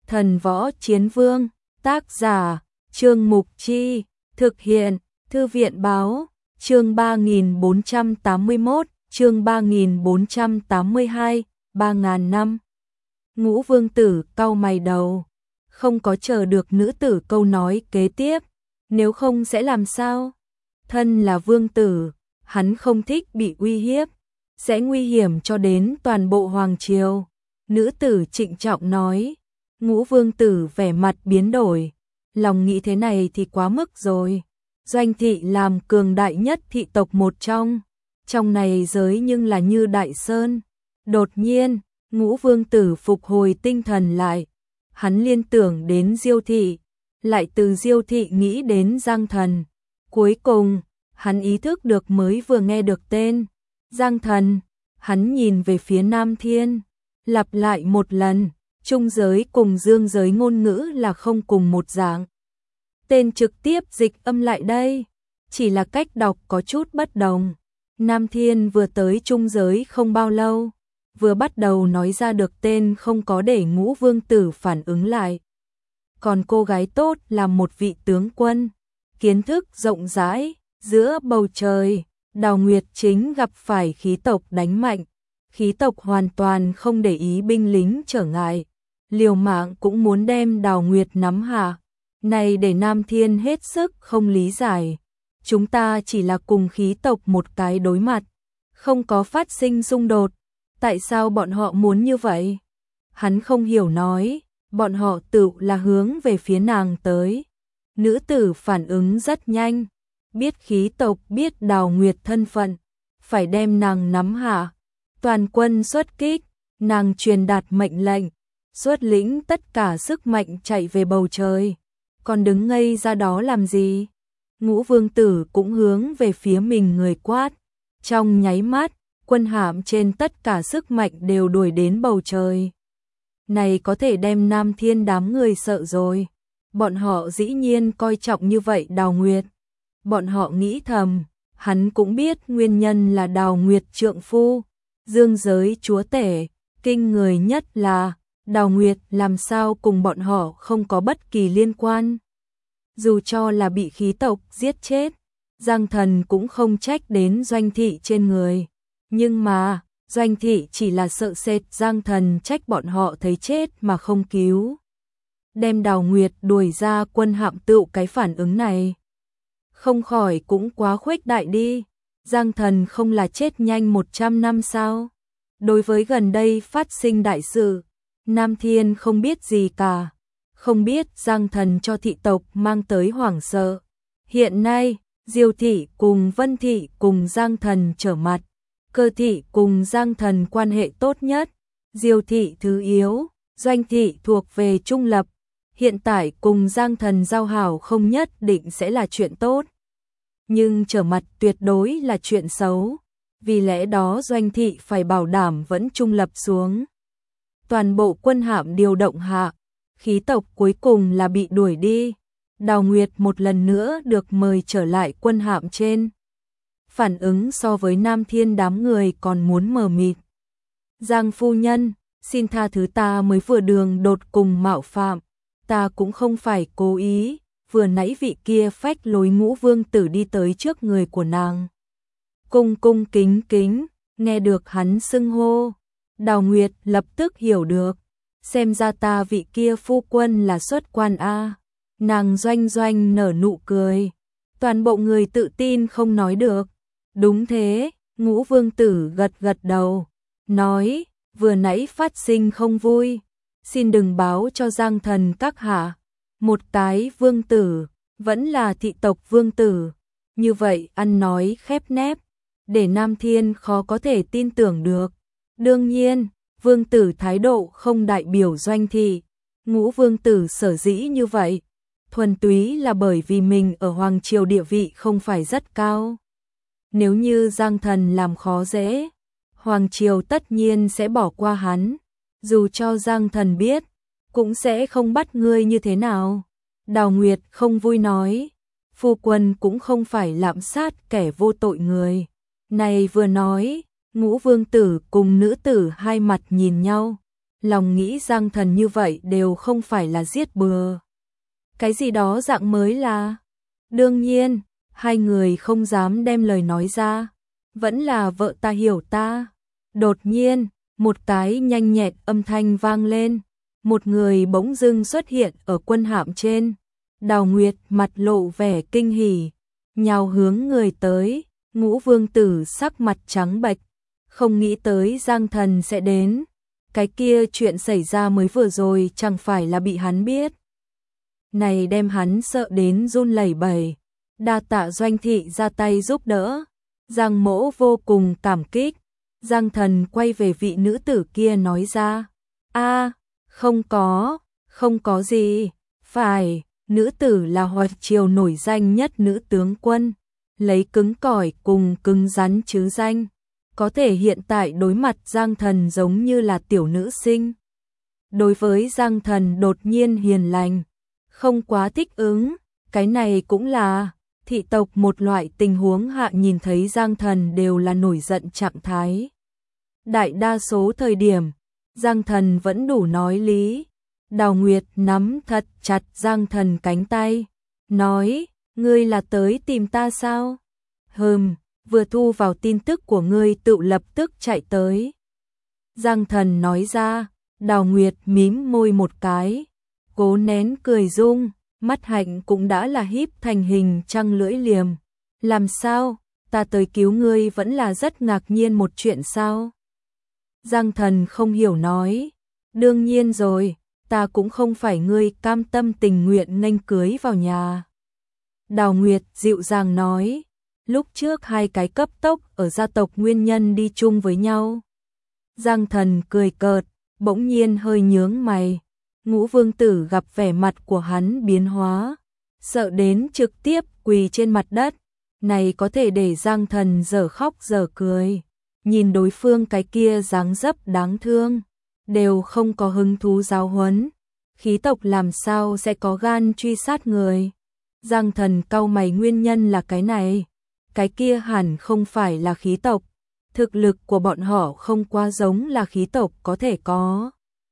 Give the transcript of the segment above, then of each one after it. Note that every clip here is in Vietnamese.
Thần võ chiến vương, tác giả, Trương Mục Chi, thực hiện, Thư viện báo, chương 3481, chương 3482, 3000 năm. Ngũ vương tử cau mày đầu, không có chờ được nữ tử câu nói kế tiếp, nếu không sẽ làm sao? Thân là vương tử, hắn không thích bị uy hiếp, sẽ nguy hiểm cho đến toàn bộ hoàng triều. Nữ tử trịnh trọng nói. Ngũ vương tử vẻ mặt biến đổi, lòng nghĩ thế này thì quá mức rồi. Doanh thị làm cường đại nhất thị tộc một trong này giới nhưng là như đại sơn. Đột nhiên, ngũ vương tử phục hồi tinh thần lại, hắn liên tưởng đến Diêu thị, lại từ Diêu thị nghĩ đến Giang Thần. Cuối cùng, hắn ý thức được mới vừa nghe được tên Giang Thần, hắn nhìn về phía Nam Thiên, lặp lại một lần. Trung giới cùng dương giới ngôn ngữ là không cùng một dạng. Tên trực tiếp dịch âm lại đây, chỉ là cách đọc có chút bất đồng. Nam Thiên vừa tới trung giới không bao lâu, vừa bắt đầu nói ra được tên không có để ngũ vương tử phản ứng lại. Còn cô gái tốt là một vị tướng quân, kiến thức rộng rãi, giữa bầu trời, Đào Nguyệt chính gặp phải khí tộc đánh mạnh. Khí tộc hoàn toàn không để ý binh lính trở ngại, liều mạng cũng muốn đem Đào Nguyệt nắm hạ. Này để Nam Thiên hết sức không lý giải. Chúng ta chỉ là cùng khí tộc một cái đối mặt, không có phát sinh xung đột. Tại sao bọn họ muốn như vậy? Hắn không hiểu nói, bọn họ tự là hướng về phía nàng tới. Nữ tử phản ứng rất nhanh, biết khí tộc biết Đào Nguyệt thân phận, phải đem nàng nắm hạ. Toàn quân xuất kích, nàng truyền đạt mệnh lệnh, xuất lĩnh tất cả sức mạnh chạy về bầu trời. Còn đứng ngây ra đó làm gì? Ngũ vương tử cũng hướng về phía mình người quát. Trong nháy mắt, quân hạm trên tất cả sức mạnh đều đuổi đến bầu trời. Này có thể đem Nam Thiên đám người sợ rồi. Bọn họ dĩ nhiên coi trọng như vậy Đào Nguyệt. Bọn họ nghĩ thầm, hắn cũng biết nguyên nhân là Đào Nguyệt trượng phu. Dương giới chúa tể, kinh người nhất là Đào Nguyệt làm sao cùng bọn họ không có bất kỳ liên quan. Dù cho là bị khí tộc giết chết, Giang Thần cũng không trách đến Doanh thị trên người. Nhưng mà, Doanh thị chỉ là sợ sệt Giang Thần trách bọn họ thấy chết mà không cứu. Đem Đào Nguyệt đuổi ra quân hạm tựu cái phản ứng này. Không khỏi cũng quá khuếch đại đi. Giang Thần không là chết nhanh 100 năm sao? Đối với gần đây phát sinh đại sự, Nam Thiên không biết gì cả, không biết Giang Thần cho thị tộc mang tới hoảng sợ. Hiện nay, Diêu thị cùng Vân thị cùng Giang Thần trở mặt, Cơ thị cùng Giang Thần quan hệ tốt nhất, Diêu thị thứ yếu, Doanh thị thuộc về trung lập. Hiện tại cùng Giang Thần giao hảo không nhất định sẽ là chuyện tốt, nhưng trở mặt tuyệt đối là chuyện xấu. Vì lẽ đó Doanh thị phải bảo đảm vẫn trung lập xuống. Toàn bộ quân hạm điều động hạ, khí tộc cuối cùng là bị đuổi đi. Đào Nguyệt một lần nữa được mời trở lại quân hạm trên. Phản ứng so với Nam Thiên đám người còn muốn mờ mịt. Giang phu nhân, xin tha thứ, ta mới vừa đường đột cùng mạo phạm. Ta cũng không phải cố ý, vừa nãy vị kia phách lối ngũ vương tử đi tới trước người của nàng. Cung cung kính kính, nghe được hắn xưng hô. Đào Nguyệt lập tức hiểu được, xem ra ta vị kia phu quân là xuất quan a. Nàng doanh doanh nở nụ cười, toàn bộ người tự tin không nói được. Đúng thế, ngũ vương tử gật gật đầu, nói, vừa nãy phát sinh không vui, xin đừng báo cho Giang Thần các hạ. Một cái vương tử, vẫn là thị tộc vương tử, như vậy ăn nói khép nép, để Nam Thiên khó có thể tin tưởng được. Đương nhiên, vương tử thái độ không đại biểu Doanh thị. Ngũ vương tử sở dĩ như vậy, thuần túy là bởi vì mình ở hoàng triều địa vị không phải rất cao. Nếu như Giang Thần làm khó dễ, hoàng triều tất nhiên sẽ bỏ qua hắn. Dù cho Giang Thần biết, cũng sẽ không bắt ngươi như thế nào. Đào Nguyệt không vui nói, phu quân cũng không phải lạm sát kẻ vô tội người. Này vừa nói, ngũ vương tử cùng nữ tử hai mặt nhìn nhau, lòng nghĩ Giang Thần như vậy đều không phải là giết bừa. Cái gì đó dạng mới là. Đương nhiên, hai người không dám đem lời nói ra. Vẫn là vợ ta hiểu ta. Đột nhiên, một cái nhanh nhẹn âm thanh vang lên. Một người bỗng dưng xuất hiện ở quân hạm trên. Đào Nguyệt mặt lộ vẻ kinh hỉ, nhào hướng người tới. Ngũ Vương Tử sắc mặt trắng bệch, không nghĩ tới Giang Thần sẽ đến. Cái kia chuyện xảy ra mới vừa rồi chẳng phải là bị hắn biết. Này đem hắn sợ đến run lẩy bẩy. Đa tạ Doanh thị ra tay giúp đỡ. Giang Mỗ vô cùng cảm kích. Giang Thần quay về vị nữ tử kia nói ra. Không có gì. Phải, nữ tử là Hoạt Triều nổi danh nhất nữ tướng quân. Lấy cứng cỏi cùng cứng rắn chứ danh. Có thể hiện tại đối mặt Giang Thần giống như là tiểu nữ sinh. Đối với Giang Thần đột nhiên hiền lành, không quá thích ứng, cái này cũng là thị tộc một loại tình huống hạ nhìn thấy Giang Thần đều là nổi giận trạng thái. Đại đa số thời điểm, Giang Thần vẫn đủ nói lý. Đào Nguyệt nắm thật chặt Giang Thần cánh tay, nói, ngươi là tới tìm ta sao? Vừa thu vào tin tức của ngươi tự lập tức chạy tới. Giang Thần nói ra. Đào Nguyệt mím môi một cái, cố nén cười rung, mắt hạnh cũng đã là híp thành hình trăng lưỡi liềm. Làm sao, ta tới cứu ngươi vẫn là rất ngạc nhiên một chuyện sao? Giang Thần không hiểu nói, đương nhiên rồi, ta cũng không phải ngươi cam tâm tình nguyện nghênh cưới vào nhà. Đào Nguyệt dịu dàng nói, lúc trước hai cái cấp tốc ở gia tộc nguyên nhân đi chung với nhau. Giang Thần cười cợt, bỗng nhiên hơi nhướng mày. Ngũ Vương Tử gặp vẻ mặt của hắn biến hóa, sợ đến trực tiếp quỳ trên mặt đất. Này có thể để Giang Thần dở khóc dở cười. Nhìn đối phương cái kia dáng dấp đáng thương, đều không có hứng thú giáo huấn. Khí tộc làm sao sẽ có gan truy sát người? Giang Thần cau mày, nguyên nhân là cái này. Cái kia hẳn không phải là khí tộc. Thực lực của bọn họ không quá giống là khí tộc có thể có.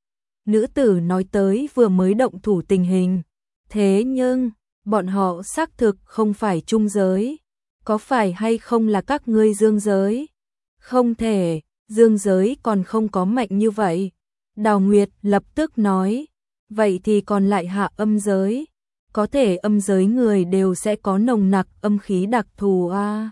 Nữ tử nói tới vừa mới động thủ tình hình. Thế nhưng, bọn họ xác thực không phải trung giới. Có phải hay không là các ngươi dương giới? Không thể, dương giới còn không có mạnh như vậy. Đào Nguyệt lập tức nói, vậy thì còn lại hạ âm giới. Có thể âm giới người đều sẽ có nồng nặc âm khí đặc thù a.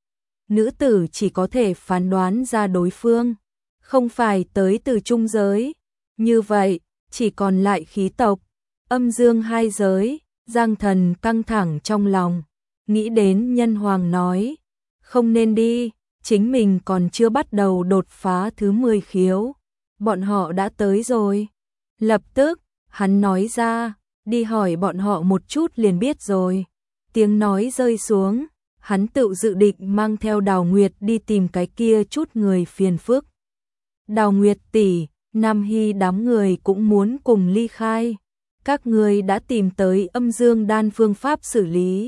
Nữ tử chỉ có thể phán đoán ra đối phương không phải tới từ trung giới. Như vậy, chỉ còn lại khí tộc, âm dương hai giới. Giang Thần căng thẳng trong lòng, nghĩ đến Nhân Hoàng nói, không nên đi, chính mình còn chưa bắt đầu đột phá thứ 10 khiếu. Bọn họ đã tới rồi. Lập tức, hắn nói ra, đi hỏi bọn họ một chút liền biết rồi. Tiếng nói rơi xuống, hắn tự dự định mang theo Đào Nguyệt đi tìm cái kia chút người phiền phức. Đào Nguyệt tỷ, Nam Hy đám người cũng muốn cùng ly khai. Các người đã tìm tới âm dương đan phương pháp xử lý.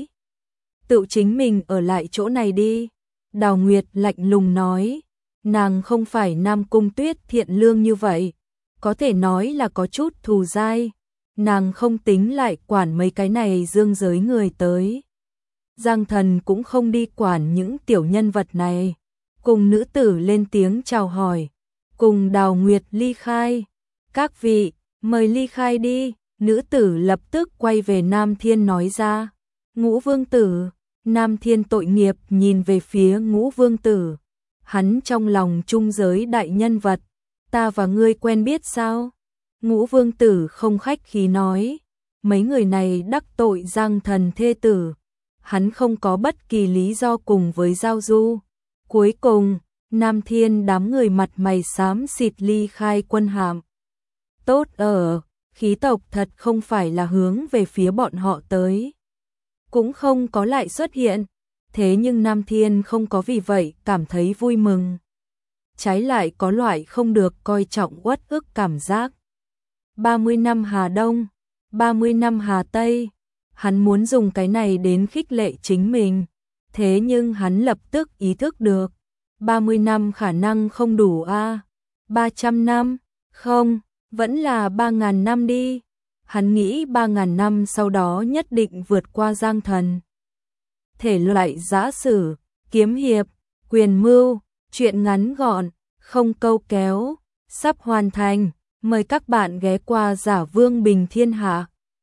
Tự chính mình ở lại chỗ này đi. Đào Nguyệt lạnh lùng nói. Nàng không phải Nam Cung Tuyết thiện lương như vậy. Có thể nói là có chút thù dai. Nàng không tính lại quản mấy cái này dương giới người tới. Giang Thần cũng không đi quản những tiểu nhân vật này. Cùng nữ tử lên tiếng chào hỏi. Cùng Đào Nguyệt ly khai. Các vị, mời ly khai đi. Nữ tử lập tức quay về Nam Thiên nói ra. Ngũ Vương Tử. Nam Thiên tội nghiệp nhìn về phía Ngũ Vương Tử. Hắn trong lòng trung giới đại nhân vật. Ta và ngươi quen biết sao? Ngũ Vương Tử không khách khí nói. Mấy người này đắc tội Giang Thần thê tử. Hắn không có bất kỳ lý do cùng với giao du. Cuối cùng, Nam Thiên đám người mặt mày xám xịt ly khai quân hạm. Tốt ở, khí tộc thật không phải là hướng về phía bọn họ tới. Cũng không có lại xuất hiện. Thế nhưng Nam Thiên không có vì vậy cảm thấy vui mừng. Trái lại có loại không được coi trọng uất ức cảm giác. 30 năm Hà Đông, 30 năm Hà Tây. Hắn muốn dùng cái này đến khích lệ chính mình. Thế nhưng hắn lập tức ý thức được. 30 năm khả năng không đủ a. 300 năm, không, Vẫn là 3.000 năm đi. Hắn nghĩ 3.000 năm sau đó nhất định vượt qua Giang Thần. Thể loại giã sử, kiếm hiệp, quyền mưu, truyện ngắn gọn, không câu kéo, sắp hoàn thành. Mời các bạn ghé qua Giả Vương Bình Thiên Hạ.